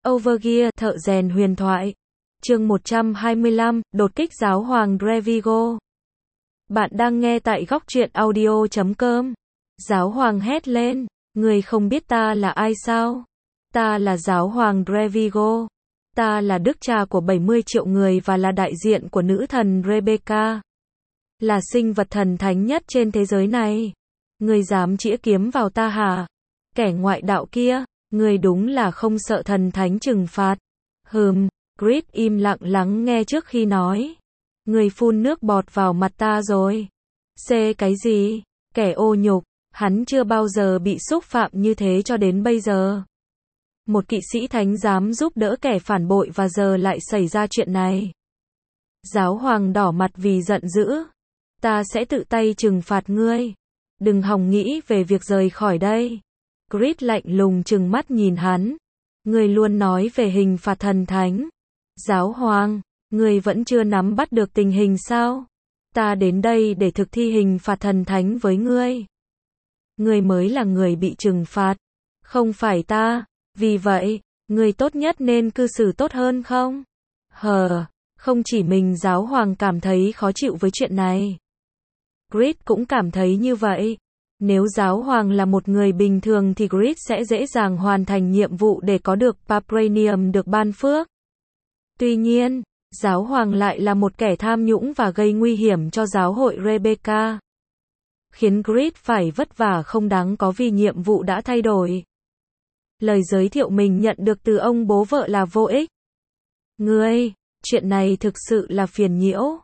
Overgear, thợ rèn huyền thoại. Chương 125, đột kích giáo hoàng Drevigo. Bạn đang nghe tại góc truyện audio.com. Giáo hoàng hét lên, người không biết ta là ai sao? Ta là giáo hoàng Drevigo. Ta là đức cha của 70 triệu người và là đại diện của nữ thần Rebecca. Là sinh vật thần thánh nhất trên thế giới này. Người dám chĩa kiếm vào ta hả? Kẻ ngoại đạo kia, người đúng là không sợ thần thánh trừng phạt. Grid im lặng lắng nghe trước khi nói. Người phun nước bọt vào mặt ta rồi. Cái gì? Kẻ ô nhục, hắn chưa bao giờ bị xúc phạm như thế cho đến bây giờ. Một kỵ sĩ thánh dám giúp đỡ kẻ phản bội và giờ lại xảy ra chuyện này. Giáo hoàng đỏ mặt vì giận dữ. Ta sẽ tự tay trừng phạt ngươi. Đừng hòng nghĩ về việc rời khỏi đây. Grid lạnh lùng trừng mắt nhìn hắn. Ngươi luôn nói về hình phạt thần thánh. Giáo hoàng, ngươi vẫn chưa nắm bắt được tình hình sao? Ta đến đây để thực thi hình phạt thần thánh với ngươi. Ngươi mới là người bị trừng phạt, không phải ta. Vì vậy, ngươi tốt nhất nên cư xử tốt hơn không? Không chỉ mình giáo hoàng cảm thấy khó chịu với chuyện này. Grid cũng cảm thấy như vậy. Nếu giáo hoàng là một người bình thường thì Grid sẽ dễ dàng hoàn thành nhiệm vụ để có được Papranium được ban phước. Tuy nhiên, giáo hoàng lại là một kẻ tham nhũng và gây nguy hiểm cho giáo hội Rebecca. Khiến Grid phải vất vả không đáng có vì nhiệm vụ đã thay đổi. Lời giới thiệu mình nhận được từ ông bố vợ là vô ích. Ngươi, chuyện này thực sự là phiền nhiễu.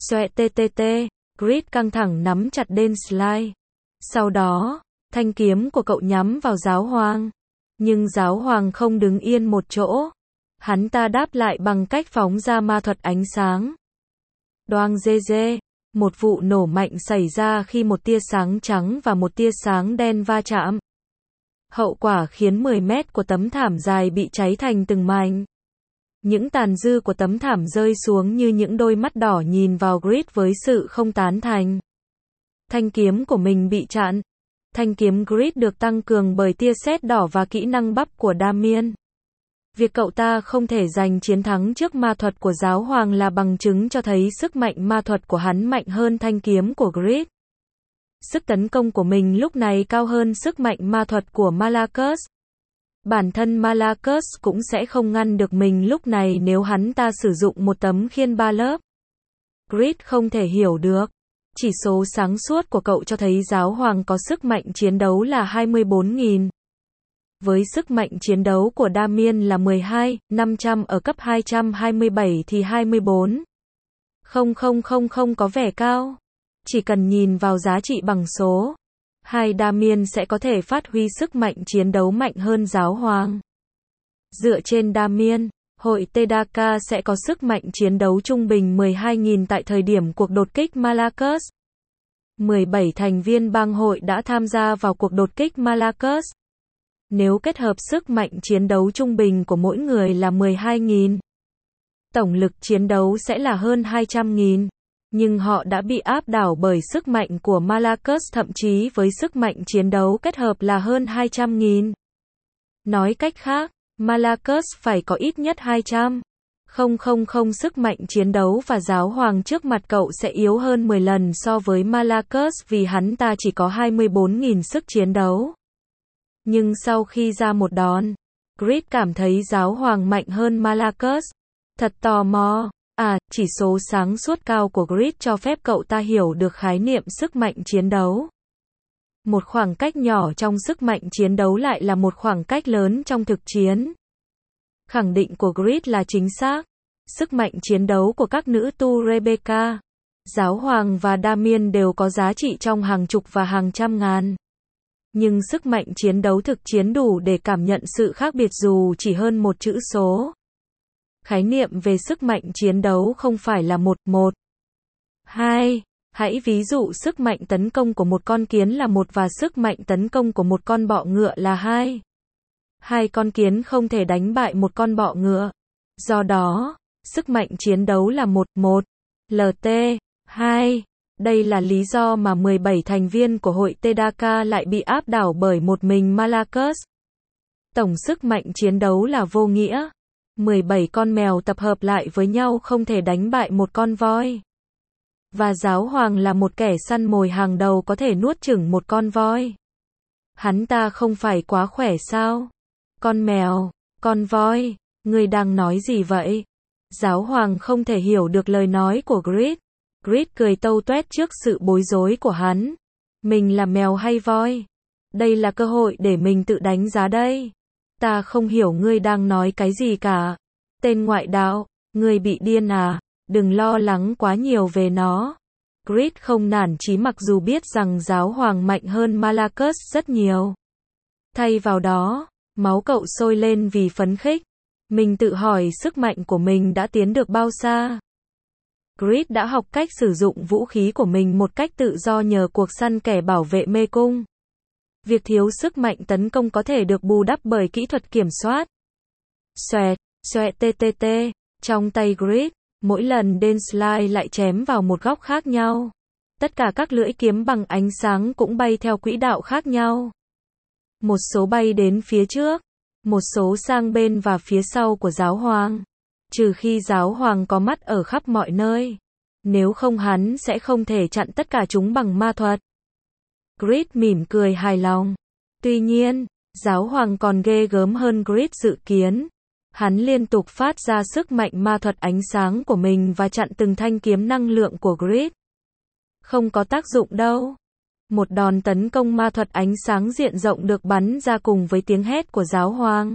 Grid căng thẳng nắm chặt đên slide. Sau đó, thanh kiếm của cậu nhắm vào giáo hoàng. Nhưng giáo hoàng không đứng yên một chỗ. Hắn ta đáp lại bằng cách phóng ra ma thuật ánh sáng. Đoang dê. Một vụ nổ mạnh xảy ra khi một tia sáng trắng và một tia sáng đen va chạm. Hậu quả khiến 10 mét của tấm thảm dài bị cháy thành từng mảnh. Những tàn dư của tấm thảm rơi xuống như những đôi mắt đỏ nhìn vào Grid với sự không tán thành. Thanh kiếm của mình bị chặn. Thanh kiếm Grid được tăng cường bởi tia sét đỏ và kỹ năng bắp của Damien. Việc cậu ta không thể giành chiến thắng trước ma thuật của giáo hoàng là bằng chứng cho thấy sức mạnh ma thuật của hắn mạnh hơn thanh kiếm của Grid. Sức tấn công của mình lúc này cao hơn sức mạnh ma thuật của Malachus. Bản thân Malachus cũng sẽ không ngăn được mình lúc này nếu hắn ta sử dụng một tấm khiên 3 lớp. Grid không thể hiểu được. Chỉ số sáng suốt của cậu cho thấy giáo hoàng có sức mạnh chiến đấu là 24.000. Với sức mạnh chiến đấu của Damien là 12.500 ở cấp 227 thì 24. Không có vẻ cao. Chỉ cần nhìn vào giá trị bằng số 2 Damien sẽ có thể phát huy sức mạnh chiến đấu mạnh hơn giáo hoàng. Dựa trên Damien, hội Tedaka sẽ có sức mạnh chiến đấu trung bình 12.000 tại thời điểm cuộc đột kích Malachus. 17 thành viên bang hội đã tham gia vào cuộc đột kích Malachus. Nếu kết hợp sức mạnh chiến đấu trung bình của mỗi người là 12.000, tổng lực chiến đấu sẽ là hơn 200.000. Nhưng họ đã bị áp đảo bởi sức mạnh của Malachus, thậm chí với sức mạnh chiến đấu kết hợp là hơn 200.000. Nói cách khác, Malachus phải có ít nhất 200. Sức mạnh chiến đấu và giáo hoàng trước mặt cậu sẽ yếu hơn 10 lần so với Malachus vì hắn ta chỉ có 24.000 sức chiến đấu. Nhưng sau khi ra một đòn, Grid cảm thấy giáo hoàng mạnh hơn Malachus. Thật tò mò. Chỉ số sáng suốt cao của Grid cho phép cậu ta hiểu được khái niệm sức mạnh chiến đấu. Một khoảng cách nhỏ trong sức mạnh chiến đấu lại là một khoảng cách lớn trong thực chiến. Khẳng định của Grid là chính xác. Sức mạnh chiến đấu của các nữ tu Rebecca, giáo hoàng và Damien đều có giá trị trong hàng chục và hàng trăm ngàn. Nhưng sức mạnh chiến đấu thực chiến đủ để cảm nhận sự khác biệt dù chỉ hơn một chữ số. Khái niệm về sức mạnh chiến đấu không phải là 1, 2. Hãy ví dụ sức mạnh tấn công của một con kiến là 1 và sức mạnh tấn công của một con bọ ngựa là 2. Hai con kiến không thể đánh bại một con bọ ngựa. Do đó, sức mạnh chiến đấu là 1, LT, 2. Đây là lý do mà 17 thành viên của hội Tedaka lại bị áp đảo bởi một mình Malachus. Tổng sức mạnh chiến đấu là vô nghĩa. 17 con mèo tập hợp lại với nhau không thể đánh bại một con voi. Và giáo hoàng là một kẻ săn mồi hàng đầu có thể nuốt chửng một con voi. Hắn ta không phải quá khỏe sao? Con mèo, con voi, ngươi đang nói gì vậy? Giáo hoàng không thể hiểu được lời nói của Grid. Grid cười tâu tuét trước sự bối rối của hắn. Mình là mèo hay voi? Đây là cơ hội để mình tự đánh giá đây. Ta không hiểu ngươi đang nói cái gì cả. Tên ngoại đạo, ngươi bị điên à? Đừng lo lắng quá nhiều về nó. Grid không nản chí mặc dù biết rằng giáo hoàng mạnh hơn Malachus rất nhiều. Thay vào đó, máu cậu sôi lên vì phấn khích. Mình tự hỏi sức mạnh của mình đã tiến được bao xa. Grid đã học cách sử dụng vũ khí của mình một cách tự do nhờ cuộc săn kẻ bảo vệ mê cung. Việc thiếu sức mạnh tấn công có thể được bù đắp bởi kỹ thuật kiểm soát. Xoẹt, xoẹt ttt, trong tay Grid, mỗi lần Densly lại chém vào một góc khác nhau. Tất cả các lưỡi kiếm bằng ánh sáng cũng bay theo quỹ đạo khác nhau. Một số bay đến phía trước, một số sang bên và phía sau của giáo hoàng. Trừ khi giáo hoàng có mắt ở khắp mọi nơi. Nếu không hắn sẽ không thể chặn tất cả chúng bằng ma thuật. Grid mỉm cười hài lòng. Tuy nhiên, giáo hoàng còn ghê gớm hơn Grid dự kiến. Hắn liên tục phát ra sức mạnh ma thuật ánh sáng của mình và chặn từng thanh kiếm năng lượng của Grid. Không có tác dụng đâu. Một đòn tấn công ma thuật ánh sáng diện rộng được bắn ra cùng với tiếng hét của giáo hoàng.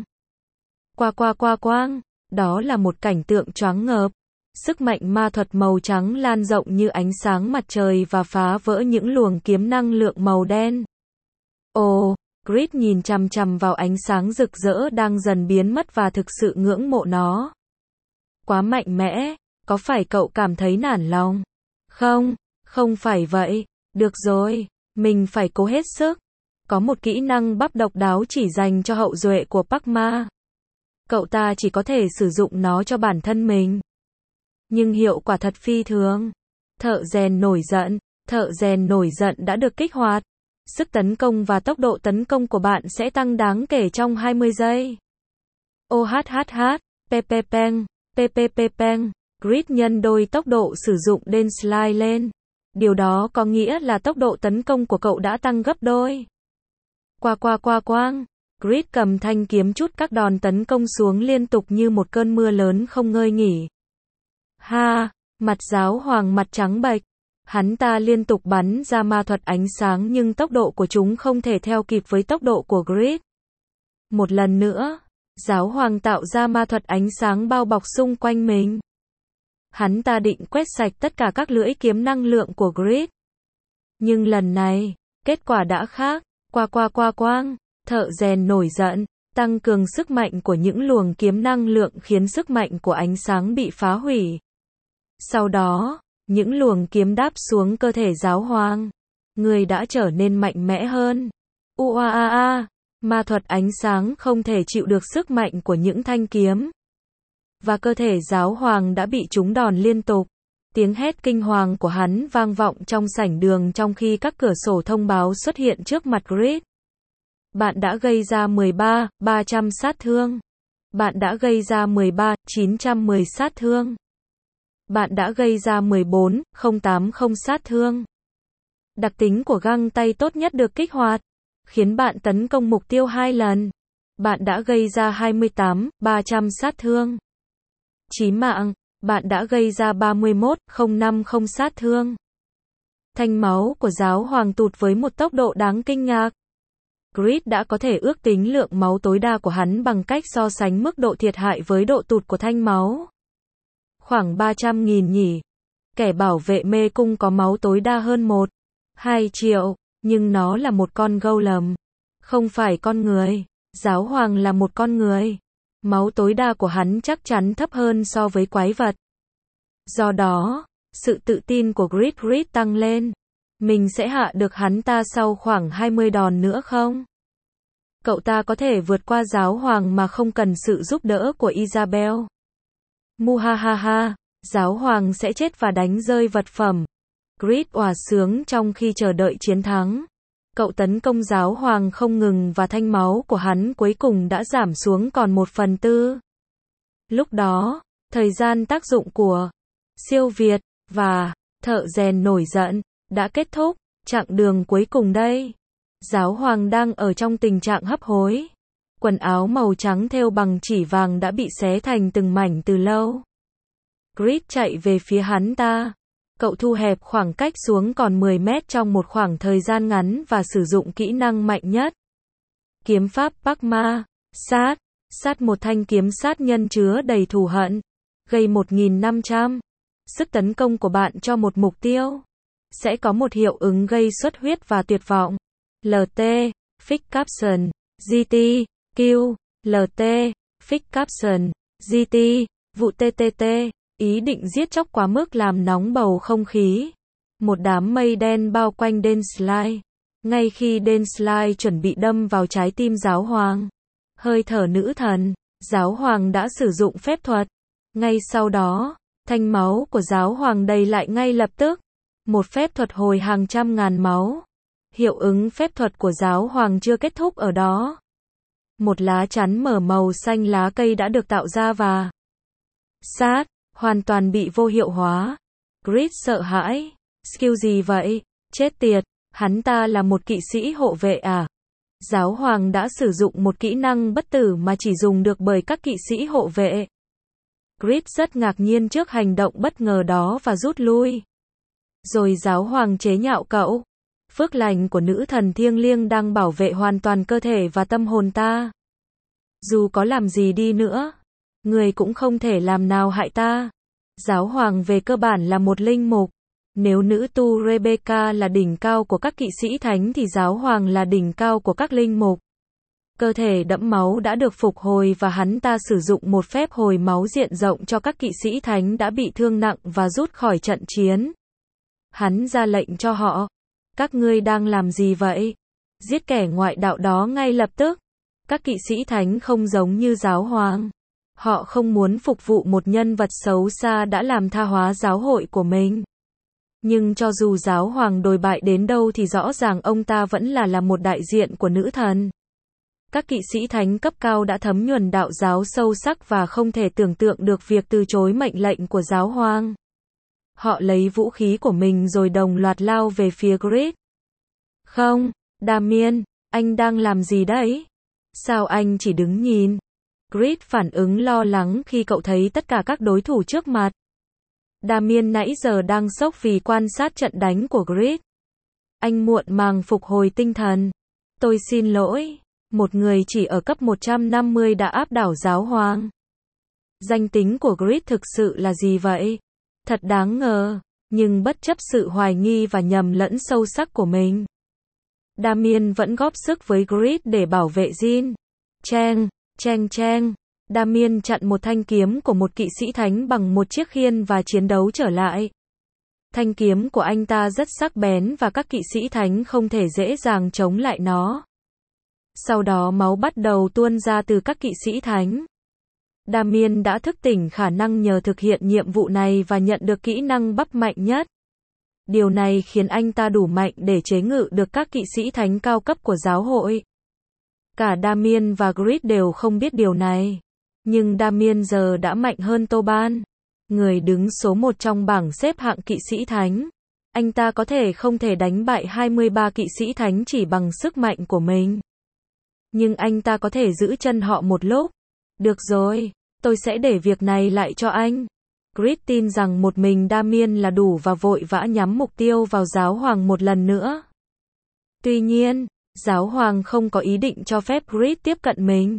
Quang. Đó là một cảnh tượng choáng ngợp. Sức mạnh ma thuật màu trắng lan rộng như ánh sáng mặt trời và phá vỡ những luồng kiếm năng lượng màu đen. Ồ, Grid nhìn chằm chằm vào ánh sáng rực rỡ đang dần biến mất và thực sự ngưỡng mộ nó. Quá mạnh mẽ, có phải cậu cảm thấy nản lòng? Không phải vậy. Được rồi, mình phải cố hết sức. Có một kỹ năng bắp độc đáo chỉ dành cho hậu duệ của Parkma. Cậu ta chỉ có thể sử dụng nó cho bản thân mình. Nhưng hiệu quả thật phi thường. Thợ rèn nổi giận đã được kích hoạt. Sức tấn công và tốc độ tấn công của bạn sẽ tăng đáng kể trong 20 giây. Peng. Grid nhân đôi tốc độ sử dụng Densly lên. Điều đó có nghĩa là tốc độ tấn công của cậu đã tăng gấp đôi. Quang. Grid cầm thanh kiếm trút các đòn tấn công xuống liên tục như một cơn mưa lớn không ngơi nghỉ. Mặt giáo hoàng mặt trắng bệch. Hắn ta liên tục bắn ra ma thuật ánh sáng nhưng tốc độ của chúng không thể theo kịp với tốc độ của Grid. Một lần nữa, giáo hoàng tạo ra ma thuật ánh sáng bao bọc xung quanh mình. Hắn ta định quét sạch tất cả các lưỡi kiếm năng lượng của Grid. Nhưng lần này, kết quả đã khác. Quang. Thợ rèn nổi giận, tăng cường sức mạnh của những luồng kiếm năng lượng khiến sức mạnh của ánh sáng bị phá hủy. Sau đó, những luồng kiếm đáp xuống cơ thể giáo hoàng. Người đã trở nên mạnh mẽ hơn. Ma thuật ánh sáng không thể chịu được sức mạnh của những thanh kiếm. Và cơ thể giáo hoàng đã bị trúng đòn liên tục. Tiếng hét kinh hoàng của hắn vang vọng trong sảnh đường trong khi các cửa sổ thông báo xuất hiện trước mặt Grid. Bạn đã gây ra 300 sát thương. Bạn đã gây ra 910 sát thương. Bạn đã gây ra 080 sát thương. Đặc tính của găng tay tốt nhất được kích hoạt, khiến bạn tấn công mục tiêu 2 lần. Bạn đã gây ra 300 sát thương. Chí mạng, bạn đã gây ra 050 sát thương. Thanh máu của giáo hoàng tụt với một tốc độ đáng kinh ngạc. Grid đã có thể ước tính lượng máu tối đa của hắn bằng cách so sánh mức độ thiệt hại với độ tụt của thanh máu. Khoảng 300.000 nhỉ. Kẻ bảo vệ mê cung có máu tối đa hơn 2 triệu, nhưng nó là một con golem. Không phải con người. Giáo hoàng là một con người. Máu tối đa của hắn chắc chắn thấp hơn so với quái vật. Do đó, sự tự tin của Grid tăng lên. Mình sẽ hạ được hắn ta sau khoảng 20 đòn nữa không? Cậu ta có thể vượt qua giáo hoàng mà không cần sự giúp đỡ của Isabel. Muhahaha, giáo hoàng sẽ chết và đánh rơi vật phẩm. Grid òa sướng trong khi chờ đợi chiến thắng. Cậu tấn công giáo hoàng không ngừng và thanh máu của hắn cuối cùng đã giảm xuống còn 1/4. Lúc đó, thời gian tác dụng của siêu việt và thợ rèn nổi giận đã kết thúc, chặng đường cuối cùng đây. Giáo hoàng đang ở trong tình trạng hấp hối. Quần áo màu trắng thêu bằng chỉ vàng đã bị xé thành từng mảnh từ lâu. Grid chạy về phía hắn ta. Cậu thu hẹp khoảng cách xuống còn 10 mét trong một khoảng thời gian ngắn và sử dụng kỹ năng mạnh nhất. Kiếm pháp Pakma, sát. Sát, một thanh kiếm sát nhân chứa đầy thù hận. Gây 1500. Sức tấn công của bạn cho một mục tiêu. Sẽ có một hiệu ứng gây xuất huyết và tuyệt vọng. LT, Fix Caption, GT, Q, LT, Fix Caption, GT, vụ TTT. Ý định giết chóc quá mức làm nóng bầu không khí. Một đám mây đen bao quanh Densleigh. Ngay khi Densleigh chuẩn bị đâm vào trái tim giáo hoàng, hơi thở nữ thần, giáo hoàng đã sử dụng phép thuật. Ngay sau đó, thanh máu của giáo hoàng đầy lại ngay lập tức. Một phép thuật hồi hàng trăm ngàn máu. Hiệu ứng phép thuật của giáo hoàng chưa kết thúc ở đó. Một lá chắn mở màu xanh lá cây đã được tạo ra và sát hoàn toàn bị vô hiệu hóa. Grid sợ hãi. Skill gì vậy? Chết tiệt, hắn ta là một kỵ sĩ hộ vệ à? Giáo hoàng đã sử dụng một kỹ năng bất tử mà chỉ dùng được bởi các kỵ sĩ hộ vệ. Grid rất ngạc nhiên trước hành động bất ngờ đó và rút lui. Rồi giáo hoàng chế nhạo cậu. Phước lành của nữ thần thiêng liêng đang bảo vệ hoàn toàn cơ thể và tâm hồn ta. Dù có làm gì đi nữa, người cũng không thể làm nào hại ta. Giáo hoàng về cơ bản là một linh mục. Nếu nữ tu Rebecca là đỉnh cao của các kỵ sĩ thánh thì giáo hoàng là đỉnh cao của các linh mục. Cơ thể đẫm máu đã được phục hồi và hắn ta sử dụng một phép hồi máu diện rộng cho các kỵ sĩ thánh đã bị thương nặng và rút khỏi trận chiến. Hắn ra lệnh cho họ. Các ngươi đang làm gì vậy? Giết kẻ ngoại đạo đó ngay lập tức. Các kỵ sĩ thánh không giống như giáo hoàng. Họ không muốn phục vụ một nhân vật xấu xa đã làm tha hóa giáo hội của mình. Nhưng cho dù giáo hoàng đồi bại đến đâu thì rõ ràng ông ta vẫn là một đại diện của nữ thần. Các kỵ sĩ thánh cấp cao đã thấm nhuần đạo giáo sâu sắc và không thể tưởng tượng được việc từ chối mệnh lệnh của giáo hoàng. Họ lấy vũ khí của mình rồi đồng loạt lao về phía Grid. Không, Damien, anh đang làm gì đấy? Sao anh chỉ đứng nhìn? Grid phản ứng lo lắng khi cậu thấy tất cả các đối thủ trước mặt. Damien nãy giờ đang sốc vì quan sát trận đánh của Grid. Anh muộn màng phục hồi tinh thần. Tôi xin lỗi, một người chỉ ở cấp 150 đã áp đảo giáo hoàng. Danh tính của Grid thực sự là gì vậy? Thật đáng ngờ, nhưng bất chấp sự hoài nghi và nhầm lẫn sâu sắc của mình, Damien vẫn góp sức với Grid để bảo vệ Jin. Cheng, cheng cheng. Damien chặn một thanh kiếm của một kỵ sĩ thánh bằng một chiếc khiên và chiến đấu trở lại. Thanh kiếm của anh ta rất sắc bén và các kỵ sĩ thánh không thể dễ dàng chống lại nó. Sau đó máu bắt đầu tuôn ra từ các kỵ sĩ thánh. Damien đã thức tỉnh khả năng nhờ thực hiện nhiệm vụ này và nhận được kỹ năng bắp mạnh nhất. Điều này khiến anh ta đủ mạnh để chế ngự được các kỵ sĩ thánh cao cấp của giáo hội. Cả Damien và Grid đều không biết điều này. Nhưng Damien giờ đã mạnh hơn Toban, người đứng số 1 trong bảng xếp hạng kỵ sĩ thánh. Anh ta có thể không thể đánh bại 23 kỵ sĩ thánh chỉ bằng sức mạnh của mình. Nhưng anh ta có thể giữ chân họ một lúc. Được rồi, tôi sẽ để việc này lại cho anh. Grid tin rằng một mình Damien là đủ và vội vã nhắm mục tiêu vào giáo hoàng một lần nữa. Tuy nhiên, giáo hoàng không có ý định cho phép Grid tiếp cận mình.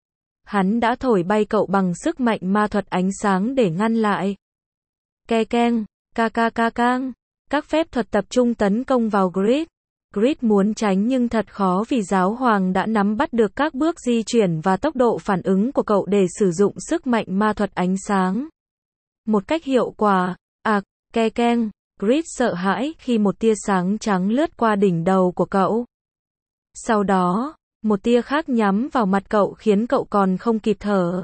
Hắn đã thổi bay cậu bằng sức mạnh ma thuật ánh sáng để ngăn lại. Ke keng, ca ca ca cang. Các phép thuật tập trung tấn công vào Grid. Grid muốn tránh nhưng thật khó vì giáo hoàng đã nắm bắt được các bước di chuyển và tốc độ phản ứng của cậu để sử dụng sức mạnh ma thuật ánh sáng một cách hiệu quả. Ke keng. Grid sợ hãi khi một tia sáng trắng lướt qua đỉnh đầu của cậu. Sau đó, một tia khác nhắm vào mặt cậu khiến cậu còn không kịp thở.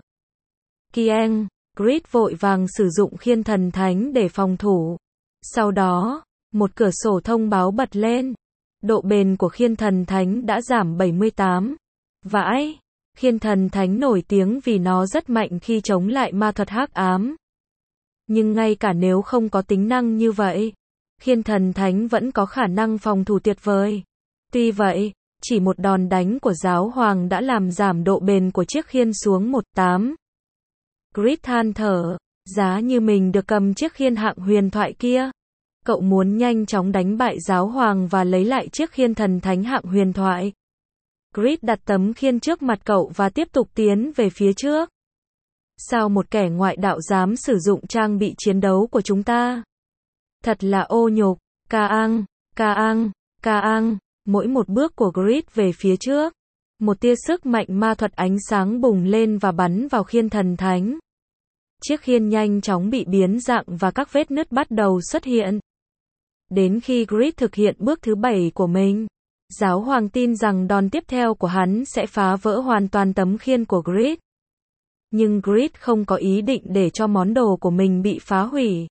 Kieng. Grid vội vàng sử dụng khiên thần thánh để phòng thủ. Sau đó, một cửa sổ thông báo bật lên. độ bền của khiên thần thánh đã giảm 78. Vãi, khiên thần thánh nổi tiếng vì nó rất mạnh khi chống lại ma thuật hắc ám. Nhưng ngay cả nếu không có tính năng như vậy, khiên thần thánh vẫn có khả năng phòng thủ tuyệt vời. Tuy vậy, chỉ một đòn đánh của giáo hoàng đã làm giảm độ bền của chiếc khiên xuống 18. Grid than thở, giá như mình được cầm chiếc khiên hạng huyền thoại kia. Cậu muốn nhanh chóng đánh bại giáo hoàng và lấy lại chiếc khiên thần thánh hạng huyền thoại. Grid đặt tấm khiên trước mặt cậu và tiếp tục tiến về phía trước. Sao một kẻ ngoại đạo dám sử dụng trang bị chiến đấu của chúng ta? Thật là ô nhục. Caang, Caang, Caang. Mỗi một bước của Grid về phía trước, một tia sức mạnh ma thuật ánh sáng bùng lên và bắn vào khiên thần thánh. Chiếc khiên nhanh chóng bị biến dạng và các vết nứt bắt đầu xuất hiện. Đến khi Grid thực hiện bước thứ 7 của mình, giáo hoàng tin rằng đòn tiếp theo của hắn sẽ phá vỡ hoàn toàn tấm khiên của Grid. Nhưng Grid không có ý định để cho món đồ của mình bị phá hủy.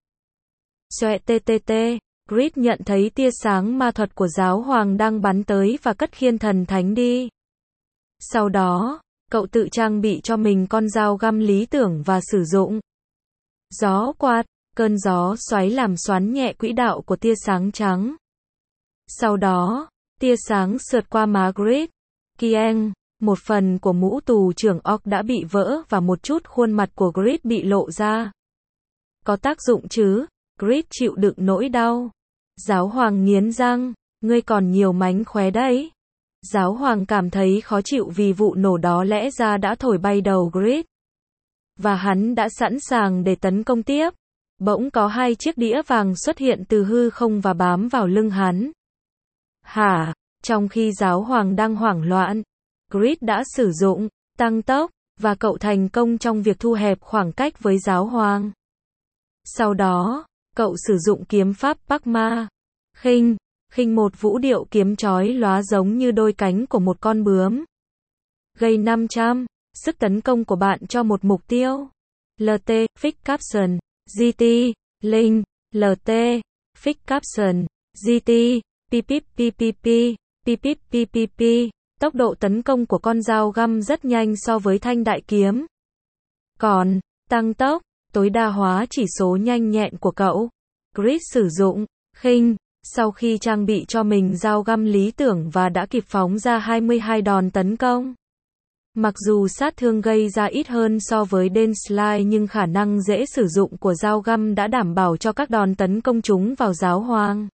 Xoẹt, Grid nhận thấy tia sáng ma thuật của giáo hoàng đang bắn tới và cất khiên thần thánh đi. Sau đó, cậu tự trang bị cho mình con dao găm lý tưởng và sử dụng gió quạt, cơn gió xoáy làm xoắn nhẹ quỹ đạo của tia sáng trắng. Sau đó, tia sáng sượt qua má Grid. Kieng, một phần của mũ tù trưởng Orc đã bị vỡ và một chút khuôn mặt của Grid bị lộ ra. Có tác dụng chứ? Grid chịu đựng nỗi đau. Giáo hoàng nghiến răng, ngươi còn nhiều mánh khóe đấy. Giáo hoàng cảm thấy khó chịu vì vụ nổ đó lẽ ra đã thổi bay đầu Grid. Và hắn đã sẵn sàng để tấn công tiếp. Bỗng có 2 chiếc đĩa vàng xuất hiện từ hư không và bám vào lưng hắn. Hả? Trong khi giáo hoàng đang hoảng loạn, Grid đã sử dụng tăng tốc, và cậu thành công trong việc thu hẹp khoảng cách với giáo hoàng. Sau đó, cậu sử dụng kiếm pháp Pakma. Khinh một vũ điệu kiếm chói lóa giống như đôi cánh của một con bướm. Gây 500, sức tấn công của bạn cho một mục tiêu. LT, Fix Caption, GT, Linh, LT, Fix Caption, GT, PPPPP. Tốc độ tấn công của con dao găm rất nhanh so với thanh đại kiếm. Còn, tăng tốc, tối đa hóa chỉ số nhanh nhẹn của cậu. Grid sử dụng khinh, sau khi trang bị cho mình dao găm lý tưởng và đã kịp phóng ra 22 đòn tấn công. Mặc dù sát thương gây ra ít hơn so với Denslice nhưng khả năng dễ sử dụng của dao găm đã đảm bảo cho các đòn tấn công chúng vào giáo hoàng.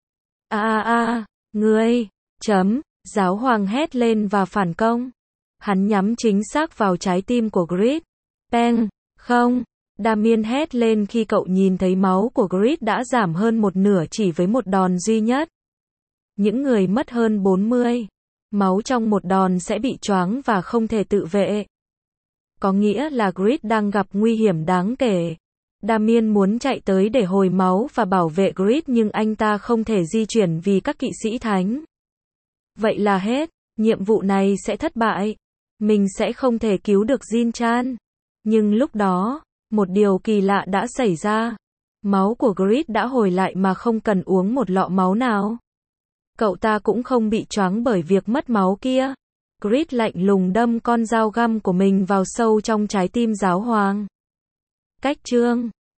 Ngươi, giáo hoàng hét lên và phản công. Hắn nhắm chính xác vào trái tim của Grid. Peng, không. Damien hét lên khi cậu nhìn thấy máu của Grid đã giảm hơn một nửa chỉ với một đòn duy nhất. Những người mất hơn 40 máu trong một đòn sẽ bị choáng và không thể tự vệ. Có nghĩa là Grid đang gặp nguy hiểm đáng kể. Damien muốn chạy tới để hồi máu và bảo vệ Grid nhưng anh ta không thể di chuyển vì các kỵ sĩ thánh. Vậy là hết, nhiệm vụ này sẽ thất bại. Mình sẽ không thể cứu được Jin-chan. Nhưng lúc đó, một điều kỳ lạ đã xảy ra. Máu của Grid đã hồi lại mà không cần uống một lọ máu nào. Cậu ta cũng không bị choáng bởi việc mất máu kia. Grid lạnh lùng đâm con dao găm của mình vào sâu trong trái tim giáo hoàng. Cách chương